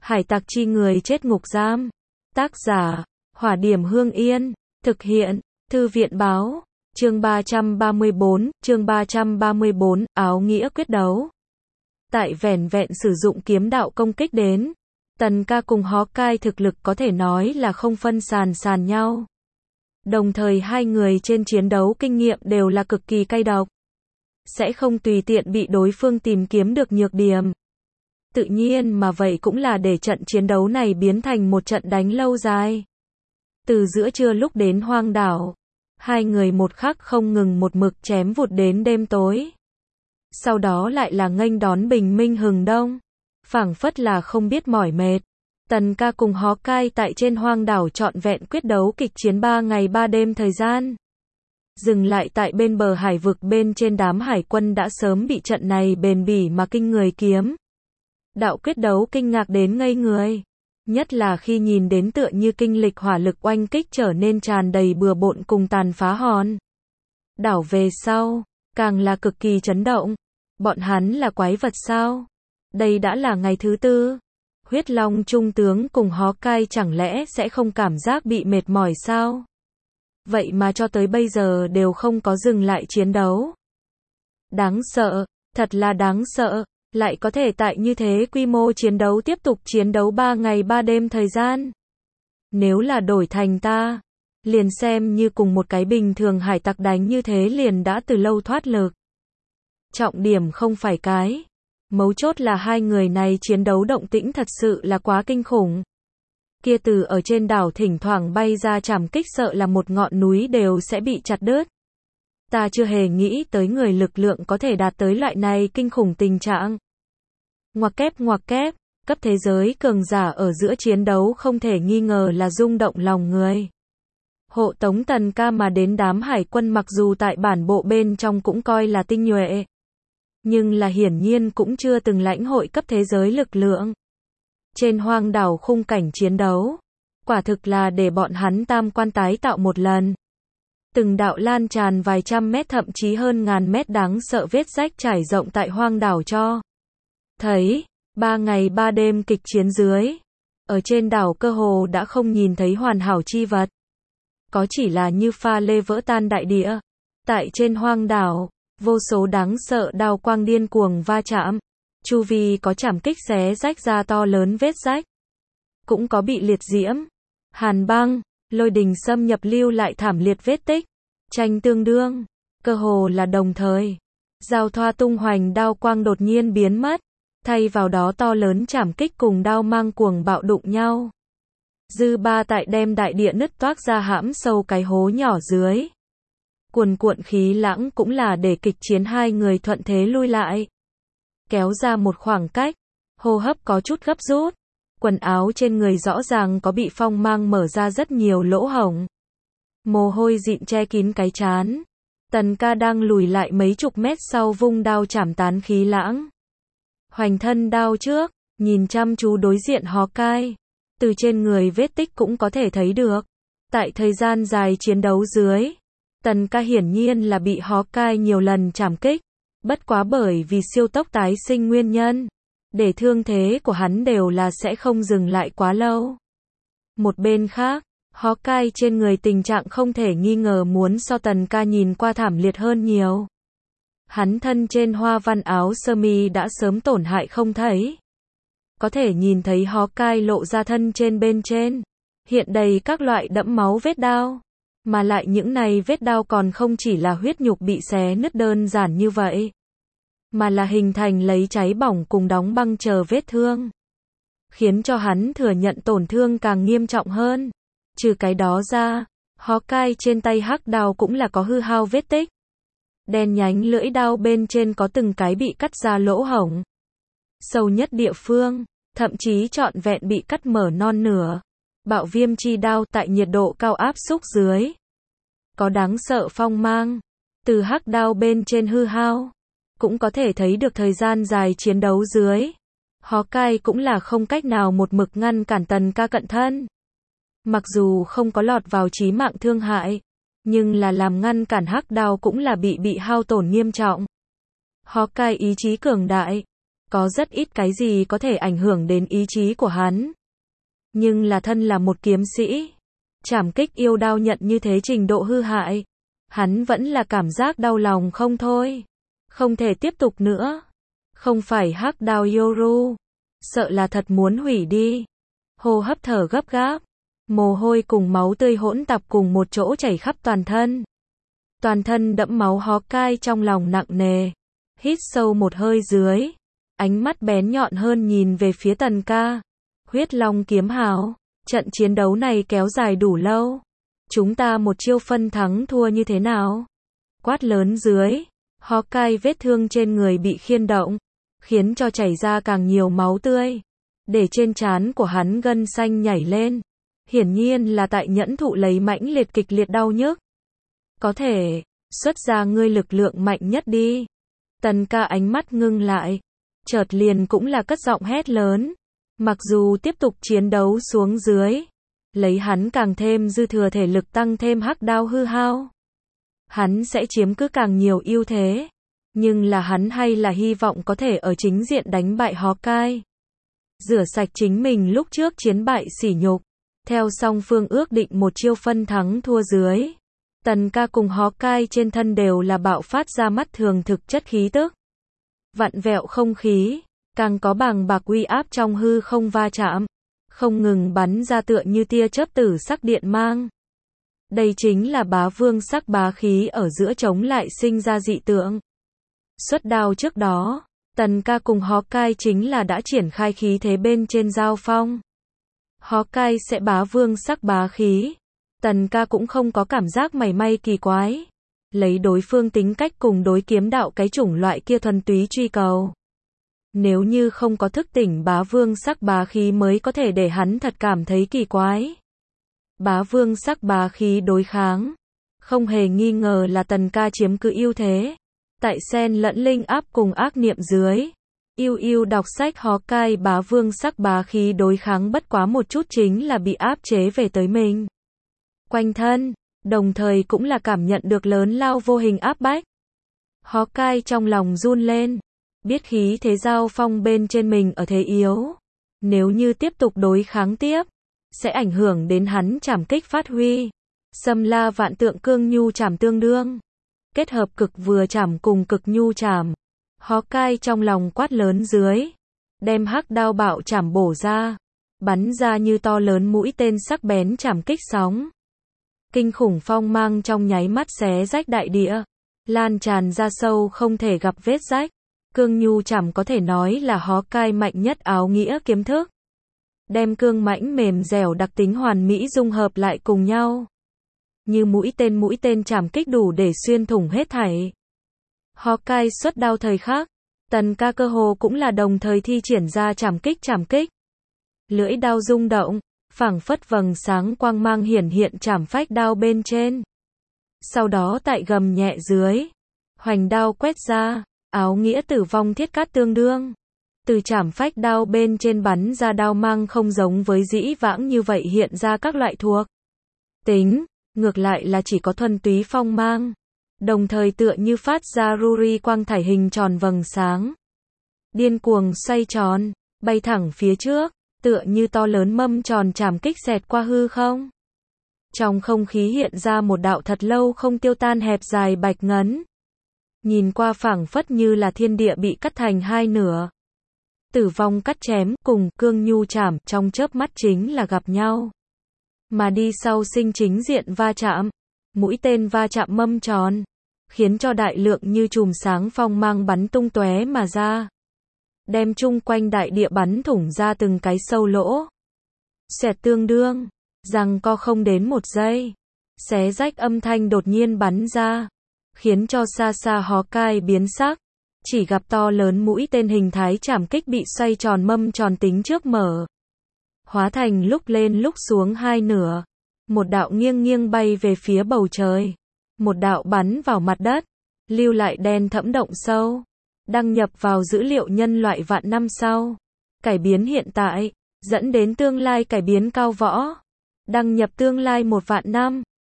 Hải tặc chi người chết ngục giam. Tác giả, Hỏa Điểm Hương Yên. Thực hiện, Thư viện báo. Chương 334, áo nghĩa quyết đấu. Tại vẻn vẹn sử dụng kiếm đạo công kích đến, Tần Ca cùng Hawkeye thực lực có thể nói là không phân sàn nhau. Đồng thời hai người trên chiến đấu kinh nghiệm đều là cực kỳ cay độc. Sẽ không tùy tiện bị đối phương tìm kiếm được nhược điểm. Tự nhiên mà vậy cũng là để trận chiến đấu này biến thành một trận đánh lâu dài. Từ giữa trưa lúc đến hoang đảo, hai người một khắc không ngừng một mực chém vụt đến đêm tối. Sau đó lại là nghênh đón bình minh hừng đông. Phảng phất là không biết mỏi mệt. Tần Ca cùng Hawkeye tại trên hoang đảo trọn vẹn quyết đấu kịch chiến 3 ngày 3 đêm thời gian. Dừng lại tại bên bờ hải vực bên trên, đám hải quân đã sớm bị trận này bền bỉ mà kinh người kiếm đạo quyết đấu kinh ngạc đến ngây người. Nhất là khi nhìn đến tựa như kinh lịch hỏa lực oanh kích trở nên tràn đầy bừa bộn cùng tàn phá hòn đảo về sau, càng là cực kỳ chấn động. Bọn hắn là quái vật sao? Đây đã là ngày thứ tư. Huyết Long trung tướng cùng Hawkeye chẳng lẽ sẽ không cảm giác bị mệt mỏi sao? Vậy mà cho tới bây giờ đều không có dừng lại chiến đấu. Đáng sợ, thật là đáng sợ, lại có thể tại như thế quy mô chiến đấu tiếp tục chiến đấu 3 ngày 3 đêm thời gian. Nếu là đổi thành ta, liền xem như cùng một cái bình thường hải tặc đánh như thế liền đã từ lâu thoát lực. Trọng điểm không phải cái. Mấu chốt là hai người này chiến đấu động tĩnh thật sự là quá kinh khủng. Kia từ ở trên đảo thỉnh thoảng bay ra chảm kích sợ là một ngọn núi đều sẽ bị chặt đứt. Ta chưa hề nghĩ tới người lực lượng có thể đạt tới loại này kinh khủng tình trạng. Ngoặc kép, cấp thế giới cường giả ở giữa chiến đấu không thể nghi ngờ là rung động lòng người. Hộ tống Tần Ca mà đến đám hải quân mặc dù tại bản bộ bên trong cũng coi là tinh nhuệ, nhưng là hiển nhiên cũng chưa từng lãnh hội cấp thế giới lực lượng. Trên hoang đảo khung cảnh chiến đấu, quả thực là để bọn hắn tam quan tái tạo một lần. Từng đạo lan tràn vài trăm mét thậm chí hơn ngàn mét đáng sợ vết rách trải rộng tại hoang đảo cho thấy, 3 ngày 3 đêm kịch chiến dưới. Ở trên đảo cơ hồ đã không nhìn thấy hoàn hảo chi vật. Có chỉ là như pha lê vỡ tan đại địa. Tại trên hoang đảo, vô số đáng sợ đao quang điên cuồng va chạm. Chu vi có chảm kích xé rách ra to lớn vết rách. Cũng có bị liệt diễm, hàn băng, lôi đình xâm nhập lưu lại thảm liệt vết tích. Tranh tương đương, cơ hồ là đồng thời. Giao thoa tung hoành đao quang đột nhiên biến mất. Thay vào đó to lớn chảm kích cùng đao mang cuồng bạo đụng nhau. Dư ba tại đem đại địa nứt toác ra hãm sâu cái hố nhỏ dưới. Cuồn cuộn khí lãng cũng là để kịch chiến hai người thuận thế lui lại. Kéo ra một khoảng cách, hô hấp có chút gấp rút. Quần áo trên người rõ ràng có bị phong mang mở ra rất nhiều lỗ hổng. Mồ hôi dịn che kín cái trán. Tần Ca đang lùi lại mấy chục mét sau vung đao chảm tán khí lãng. Hoành thân đao trước, nhìn chăm chú đối diện Hawkeye. Từ trên người vết tích cũng có thể thấy được. Tại thời gian dài chiến đấu dưới, Tần Ca hiển nhiên là bị Hawkeye nhiều lần chảm kích. Bất quá bởi vì siêu tốc tái sinh nguyên nhân, để thương thế của hắn đều là sẽ không dừng lại quá lâu. Một bên khác, Hawkeye trên người tình trạng không thể nghi ngờ muốn so Tần Ca nhìn qua thảm liệt hơn nhiều. Hắn thân trên hoa văn áo sơ mi đã sớm tổn hại không thấy. Có thể nhìn thấy Hawkeye lộ ra thân trên bên trên, hiện đầy các loại đẫm máu vết đao. Mà lại những này vết đao còn không chỉ là huyết nhục bị xé nứt đơn giản như vậy, mà là hình thành lấy cháy bỏng cùng đóng băng chờ vết thương. Khiến cho hắn thừa nhận tổn thương càng nghiêm trọng hơn. Trừ cái đó ra, Hawkeye trên tay hắc đao cũng là có hư hao vết tích. Đen nhánh lưỡi đao bên trên có từng cái bị cắt ra lỗ hổng. Sâu nhất địa phương, thậm chí trọn vẹn bị cắt mở non nửa. Bạo viêm chi đao tại nhiệt độ cao áp xúc dưới. Có đáng sợ phong mang. Từ hắc đao bên trên hư hao. Cũng có thể thấy được thời gian dài chiến đấu dưới. Hawkeye cũng là không cách nào một mực ngăn cản Tần Ca cận thân. Mặc dù không có lọt vào chí mạng thương hại, nhưng là làm ngăn cản hắc đao cũng là bị hao tổn nghiêm trọng. Hawkeye ý chí cường đại, Có rất ít cái gì có thể ảnh hưởng đến ý chí của hắn. Nhưng là thân là một kiếm sĩ, trảm kích yêu đao nhận như thế trình độ hư hại, hắn vẫn là cảm giác đau lòng không thôi. Không thể tiếp tục nữa. Không phải hắc đao Yoru, sợ là thật muốn hủy đi. Hô hấp thở gấp gáp, mồ hôi cùng máu tươi hỗn tạp cùng một chỗ chảy khắp toàn thân. Toàn thân đẫm máu Hawkeye trong lòng nặng nề, hít sâu một hơi dưới, ánh mắt bén nhọn hơn nhìn về phía Tần Ca. Huyết Long kiếm hào, trận chiến đấu này kéo dài đủ lâu, chúng ta một chiêu phân thắng thua như thế nào? Quát lớn dưới, Hawkeye vết thương trên người bị khiên động, khiến cho chảy ra càng nhiều máu tươi, để trên trán của hắn gân xanh nhảy lên. Hiển nhiên là tại nhẫn thụ lấy mãnh liệt kịch liệt đau nhức. Có thể, xuất ra ngươi lực lượng mạnh nhất đi. Tần Ca ánh mắt ngưng lại, chợt liền cũng là cất giọng hét lớn. Mặc dù tiếp tục chiến đấu xuống dưới, lấy hắn càng thêm dư thừa thể lực tăng thêm hắc đao hư hao, hắn sẽ chiếm cứ càng nhiều ưu thế. Nhưng là hắn hay là hy vọng có thể ở chính diện đánh bại Hawkeye. Rửa sạch chính mình lúc trước chiến bại sỉ nhục. Theo song phương ước định một chiêu phân thắng thua dưới, Tần Ca cùng Hawkeye trên thân đều là bạo phát ra mắt thường thực chất khí tức. Vặn vẹo không khí, càng có bàng bạc uy áp trong hư không va chạm, không ngừng bắn ra tựa như tia chớp tử sắc điện mang. Đây chính là bá vương sắc bá khí ở giữa chống lại sinh ra dị tượng. Xuất đao trước đó, Tần Ca cùng Hawkeye chính là đã triển khai khí thế bên trên giao phong. Hawkeye sẽ bá vương sắc bá khí, Tần Ca cũng không có cảm giác mảy may kỳ quái. Lấy đối phương tính cách cùng đối kiếm đạo cái chủng loại kia thuần túy truy cầu. Nếu như không có thức tỉnh bá vương sắc bá khí mới có thể để hắn thật cảm thấy kỳ quái. Bá vương sắc bá khí đối kháng, không hề nghi ngờ là Tần Ca chiếm cứ ưu thế. Tại xen lẫn linh áp cùng ác niệm dưới, yêu đọc sách Hawkeye bá vương sắc bá khí đối kháng bất quá một chút chính là bị áp chế về tới mình. Quanh thân, đồng thời cũng là cảm nhận được lớn lao vô hình áp bách. Hawkeye trong lòng run lên, biết khí thế giao phong bên trên mình ở thế yếu. Nếu như tiếp tục đối kháng tiếp, sẽ ảnh hưởng đến hắn trảm kích phát huy. Xâm la vạn tượng cương nhu trảm tương đương. Kết hợp cực vừa trảm cùng cực nhu trảm. Hawkeye trong lòng quát lớn dưới, đem hắc đao bạo trảm bổ ra, bắn ra như to lớn mũi tên sắc bén trảm kích sóng. Kinh khủng phong mang trong nháy mắt xé rách đại địa, lan tràn ra sâu không thể gặp vết rách. Cương nhu trảm có thể nói là Hawkeye mạnh nhất áo nghĩa kiếm thức. Đem cương mãnh mềm dẻo đặc tính hoàn mỹ dung hợp lại cùng nhau. Như mũi tên trảm kích đủ để xuyên thủng hết thảy. Hawkeye xuất đao thời khắc, Tần Ca cơ hồ cũng là đồng thời thi triển ra trảm kích. Lưỡi đao rung động, phảng phất vầng sáng quang mang hiển hiện trảm phách đao bên trên. Sau đó tại gầm nhẹ dưới, hoành đao quét ra, áo nghĩa tử vong thiết cát tương đương. Từ trảm phách đao bên trên bắn ra đao mang không giống với dĩ vãng như vậy hiện ra các loại thuộc tính, ngược lại là chỉ có thuần túy phong mang. Đồng thời tựa như phát ra ruri quang thải hình tròn vầng sáng. Điên cuồng xoay tròn, bay thẳng phía trước, tựa như to lớn mâm tròn trảm kích xẹt qua hư không. Trong không khí hiện ra một đạo thật lâu không tiêu tan hẹp dài bạch ngấn. Nhìn qua phảng phất như là thiên địa bị cắt thành hai nửa. Tử vong cắt chém cùng cương nhu trảm trong chớp mắt chính là gặp nhau. Mà đi sau sinh chính diện va chạm, mũi tên va chạm mâm tròn, khiến cho đại lượng như chùm sáng phong mang bắn tung tóe mà ra. Đem chung quanh đại địa bắn thủng ra từng cái sâu lỗ. Xẹt tương đương, rằng co không đến một giây. Xé rách âm thanh đột nhiên bắn ra, khiến cho xa xa Hawkeye biến sắc. Chỉ gặp to lớn mũi tên hình thái trảm kích bị xoay tròn mâm tròn tính trước mở. Hóa thành lúc lên lúc xuống hai nửa. Một đạo nghiêng bay về phía bầu trời. Một đạo bắn vào mặt đất. Lưu lại đen thẫm động sâu. Đăng nhập vào dữ liệu nhân loại vạn năm sau. Cải biến hiện tại. Dẫn đến tương lai cải biến cao võ. Đăng nhập tương lai 1 vạn năm.